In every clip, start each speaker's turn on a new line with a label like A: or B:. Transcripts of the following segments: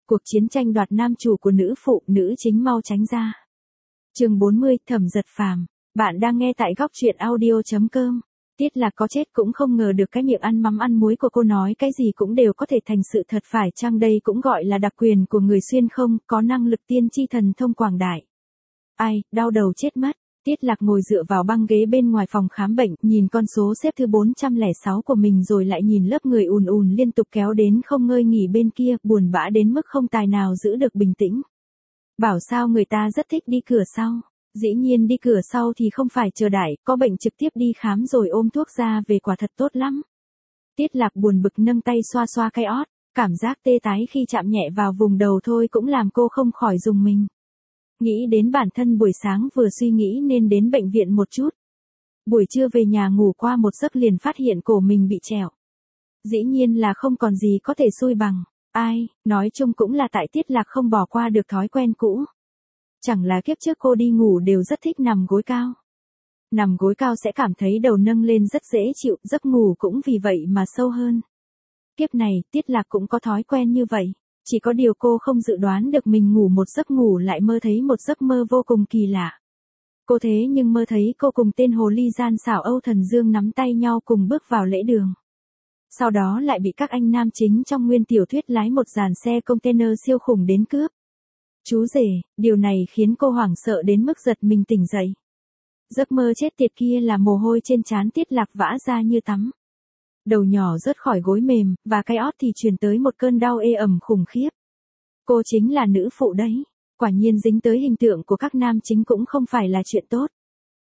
A: Cuộc chiến tranh đoạt nam chủ của nữ phụ, nữ chính mau tránh ra. Chương 40, Thẩm Dật Phàm. Bạn đang nghe tại góc truyện audio.com. Tiết Lạc có chết cũng không ngờ được cái miệng ăn mắm ăn muối của cô nói cái gì cũng đều có thể thành sự thật, phải chăng đây cũng gọi là đặc quyền của người xuyên không, có năng lực tiên tri thần thông quảng đại. Ai, đau đầu chết mất. Tiết Lạc ngồi dựa vào băng ghế bên ngoài phòng khám bệnh, nhìn con số xếp thứ 406 của mình rồi lại nhìn lớp người ùn ùn liên tục kéo đến không ngơi nghỉ bên kia, buồn bã đến mức không tài nào giữ được bình tĩnh. Bảo sao người ta rất thích đi cửa sau. Dĩ nhiên đi cửa sau thì không phải chờ đợi, có bệnh trực tiếp đi khám rồi ôm thuốc ra về quả thật tốt lắm. Tiết Lạc buồn bực nâng tay xoa xoa cái ót, cảm giác tê tái khi chạm nhẹ vào vùng đầu thôi cũng làm cô không khỏi rùng mình. Nghĩ đến bản thân buổi sáng vừa suy nghĩ nên đến bệnh viện một chút. Buổi trưa về nhà ngủ qua một giấc liền phát hiện cổ mình bị trẹo. Dĩ nhiên là không còn gì có thể xui bằng. Ai, nói chung cũng là tại Tiết Lạc không bỏ qua được thói quen cũ. Chẳng là kiếp trước cô đi ngủ đều rất thích nằm gối cao. Nằm gối cao sẽ cảm thấy đầu nâng lên rất dễ chịu, giấc ngủ cũng vì vậy mà sâu hơn. Kiếp này, Tiết Lạc cũng có thói quen như vậy. Chỉ có điều cô không dự đoán được mình ngủ một giấc ngủ lại mơ thấy một giấc mơ vô cùng kỳ lạ. Cô thế nhưng mơ thấy cô cùng tên hồ ly gian xảo Âu Thần Dương nắm tay nhau cùng bước vào lễ đường. Sau đó lại bị các anh nam chính trong nguyên tiểu thuyết lái một dàn xe container siêu khủng đến cướp. Chú rể, điều này khiến cô hoảng sợ đến mức giật mình tỉnh dậy. Giấc mơ chết tiệt kia là mồ hôi trên trán Tiết Lạc vã ra như tắm. Đầu nhỏ rớt khỏi gối mềm, và cái ót thì truyền tới một cơn đau ê ẩm khủng khiếp. Cô chính là nữ phụ đấy. Quả nhiên dính tới hình tượng của các nam chính cũng không phải là chuyện tốt.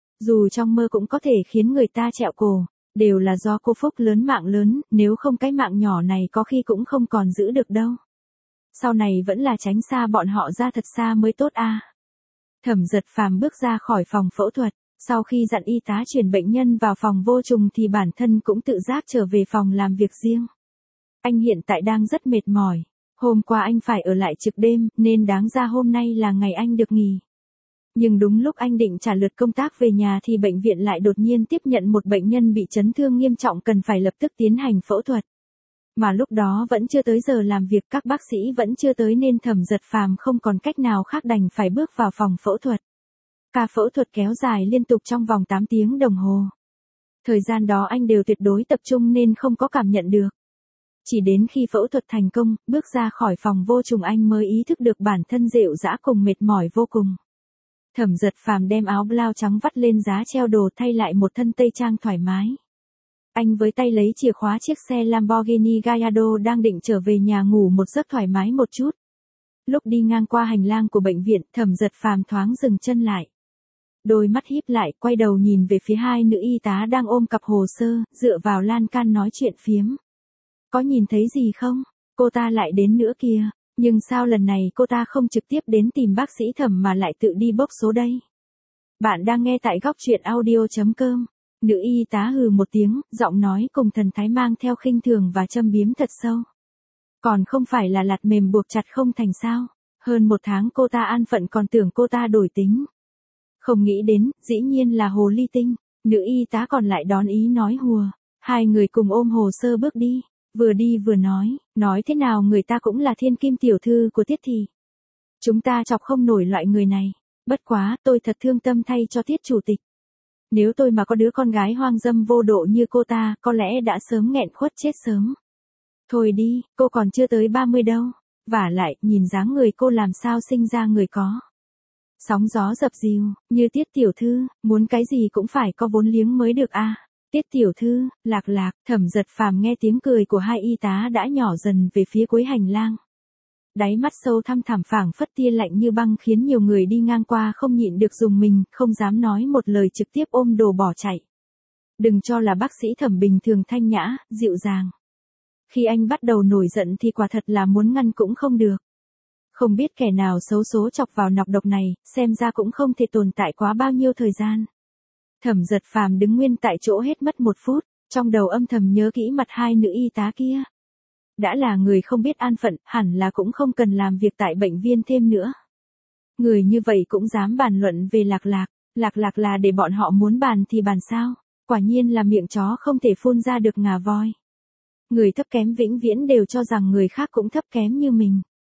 A: Dù trong mơ cũng có thể khiến người ta trẹo cổ, đều là do cô phúc lớn mạng lớn, nếu không cái mạng nhỏ này có khi cũng không còn giữ được đâu. Sau này vẫn là tránh xa bọn họ ra thật xa mới tốt a. Thẩm Dật Phàm bước ra khỏi phòng phẫu thuật, sau khi dặn y tá chuyển bệnh nhân vào phòng vô trùng thì bản thân cũng tự giác trở về phòng làm việc riêng. Anh hiện tại đang rất mệt mỏi. Hôm qua anh phải ở lại trực đêm, nên đáng ra hôm nay là ngày anh được nghỉ. Nhưng đúng lúc anh định trả lượt công tác về nhà thì bệnh viện lại đột nhiên tiếp nhận một bệnh nhân bị chấn thương nghiêm trọng cần phải lập tức tiến hành phẫu thuật. Mà lúc đó vẫn chưa tới giờ làm việc, các bác sĩ vẫn chưa tới nên Thẩm Dật Phàm không còn cách nào khác đành phải bước vào phòng phẫu thuật. Ca phẫu thuật kéo dài liên tục trong vòng 8 tiếng đồng hồ. Thời gian đó anh đều tuyệt đối tập trung nên không có cảm nhận được. Chỉ đến khi phẫu thuật thành công, bước ra khỏi phòng vô trùng anh mới ý thức được bản thân rệu rã cùng mệt mỏi vô cùng. Thẩm Dật Phàm đem áo blau trắng vắt lên giá treo đồ thay lại một thân tây trang thoải mái. Anh với tay lấy chìa khóa chiếc xe Lamborghini Gallardo đang định trở về nhà ngủ một giấc thoải mái một chút. Lúc đi ngang qua hành lang của bệnh viện, Thẩm Dật Phàm thoáng dừng chân lại. Đôi mắt híp lại, quay đầu nhìn về phía hai nữ y tá đang ôm cặp hồ sơ, dựa vào lan can nói chuyện phiếm. Có nhìn thấy gì không? Cô ta lại đến nữa kìa. Nhưng sao lần này cô ta không trực tiếp đến tìm bác sĩ Thẩm mà lại tự đi bốc số đây? Bạn đang nghe tại góc truyện audio.com. Nữ y tá hừ một tiếng, giọng nói cùng thần thái mang theo khinh thường và châm biếm thật sâu. Còn không phải là lạt mềm buộc chặt không thành sao? Hơn một tháng cô ta an phận còn tưởng cô ta đổi tính. Không nghĩ đến, dĩ nhiên là hồ ly tinh. Nữ y tá còn lại đón ý nói hùa. Hai người cùng ôm hồ sơ bước đi vừa nói thế nào người ta cũng là thiên kim tiểu thư của Tiết thị. Chúng ta chọc không nổi loại người này. Bất quá, tôi thật thương tâm thay cho Tiết chủ tịch. Nếu tôi mà có đứa con gái hoang dâm vô độ như cô ta, có lẽ đã sớm nghẹn khuất chết sớm. Thôi đi, cô còn chưa tới 30 đâu. Vả lại, nhìn dáng người cô làm sao sinh ra người có sóng gió dập dìu, như Tiết tiểu thư, muốn cái gì cũng phải có vốn liếng mới được a. Tiết tiểu thư, Lạc, Thẩm Dật Phàm nghe tiếng cười của hai y tá đã nhỏ dần về phía cuối hành lang. Đáy mắt sâu thăm thẳm phảng phất tia lạnh như băng khiến nhiều người đi ngang qua không nhịn được rùng mình, không dám nói một lời trực tiếp ôm đồ bỏ chạy. Đừng cho là bác sĩ Thẩm bình thường thanh nhã, dịu dàng. Khi anh bắt đầu nổi giận thì quả thật là muốn ngăn cũng không được. Không biết kẻ nào xấu số chọc vào nọc độc này, xem ra cũng không thể tồn tại quá bao nhiêu thời gian. Thẩm Dật Phàm đứng nguyên tại chỗ hết mất 1 phút, trong đầu âm thầm nhớ kỹ mặt hai nữ y tá kia. Đã là người không biết an phận, hẳn là cũng không cần làm việc tại bệnh viện thêm nữa. Người như vậy cũng dám bàn luận về Lạc là để bọn họ muốn bàn thì bàn sao, quả nhiên là miệng chó không thể phun ra được ngà voi. Người thấp kém vĩnh viễn đều cho rằng người khác cũng thấp kém như mình.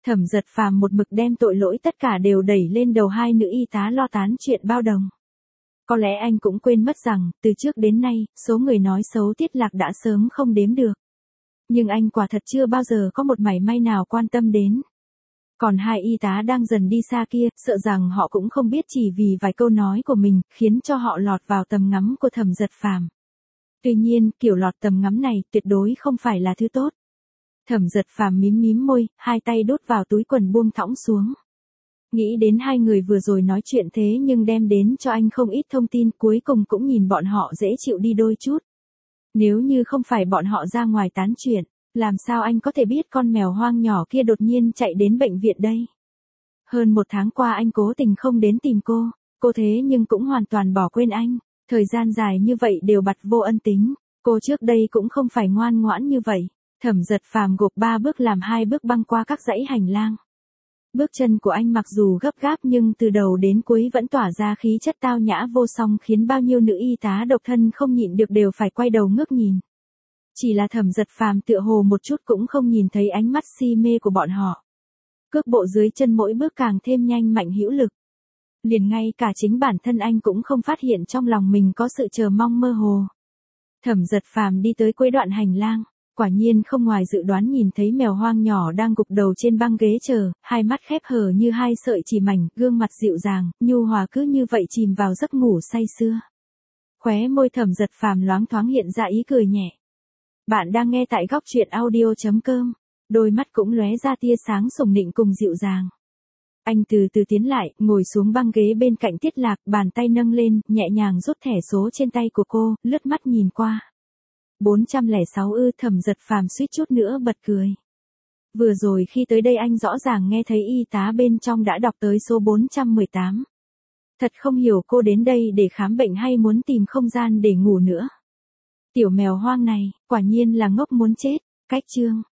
A: Thẩm Giật Phàm một mực đem tội lỗi tất cả đều đẩy lên đầu hai nữ y tá lo tán chuyện bao đồng. Có lẽ anh cũng quên mất rằng, từ trước đến nay, số người nói xấu Tiết Lạc đã sớm không đếm được. Nhưng anh quả thật chưa bao giờ có một mảy may nào quan tâm đến. Còn hai y tá đang dần đi xa kia, sợ rằng họ cũng không biết chỉ vì vài câu nói của mình, khiến cho họ lọt vào tầm ngắm của Thẩm Giật Phàm. Tuy nhiên, kiểu lọt tầm ngắm này tuyệt đối không phải là thứ tốt. Thẩm Giật Phàm mím mím môi, hai tay đút vào túi quần buông thõng xuống. Nghĩ đến hai người vừa rồi nói chuyện thế nhưng đem đến cho anh không ít thông tin, cuối cùng cũng nhìn bọn họ dễ chịu đi đôi chút. Nếu như không phải bọn họ ra ngoài tán chuyện, làm sao anh có thể biết con mèo hoang nhỏ kia đột nhiên chạy đến bệnh viện đây? Hơn một tháng qua anh cố tình không đến tìm cô thế nhưng cũng hoàn toàn bỏ quên anh. Thời gian dài như vậy đều bặt vô ân tính, cô trước đây cũng không phải ngoan ngoãn như vậy. Thẩm Giật Phàm gộp 3 bước làm 2 bước băng qua các dãy hành lang. Bước chân của anh mặc dù gấp gáp nhưng từ đầu đến cuối vẫn tỏa ra khí chất tao nhã vô song khiến bao nhiêu nữ y tá độc thân không nhịn được đều phải quay đầu ngước nhìn. Chỉ là Thẩm Giật Phàm tựa hồ một chút cũng không nhìn thấy ánh mắt si mê của bọn họ. Cước bộ dưới chân mỗi bước càng thêm nhanh mạnh hữu lực. Liền ngay cả chính bản thân anh cũng không phát hiện trong lòng mình có sự chờ mong mơ hồ. Thẩm Giật Phàm đi tới cuối đoạn hành lang, quả nhiên không ngoài dự đoán nhìn thấy mèo hoang nhỏ đang gục đầu trên băng ghế chờ, hai mắt khép hờ như hai sợi chỉ mảnh, gương mặt dịu dàng, nhu hòa cứ như vậy chìm vào giấc ngủ say sưa. Khóe môi Thẩm Giật Phàm loáng thoáng hiện ra ý cười nhẹ. Bạn đang nghe tại góc truyện audio.com, đôi mắt cũng lóe ra tia sáng sùng nịnh cùng dịu dàng. Anh từ từ tiến lại, ngồi xuống băng ghế bên cạnh Tiết Lạc, bàn tay nâng lên, nhẹ nhàng rút thẻ số trên tay của cô, lướt mắt nhìn qua. 406 Thẩm Giật Phàm suýt chút nữa bật cười. Vừa rồi khi tới đây anh rõ ràng nghe thấy y tá bên trong đã đọc tới số 418. Thật không hiểu cô đến đây để khám bệnh hay muốn tìm không gian để ngủ nữa. Tiểu mèo hoang này, quả nhiên là ngốc muốn chết. Cách chương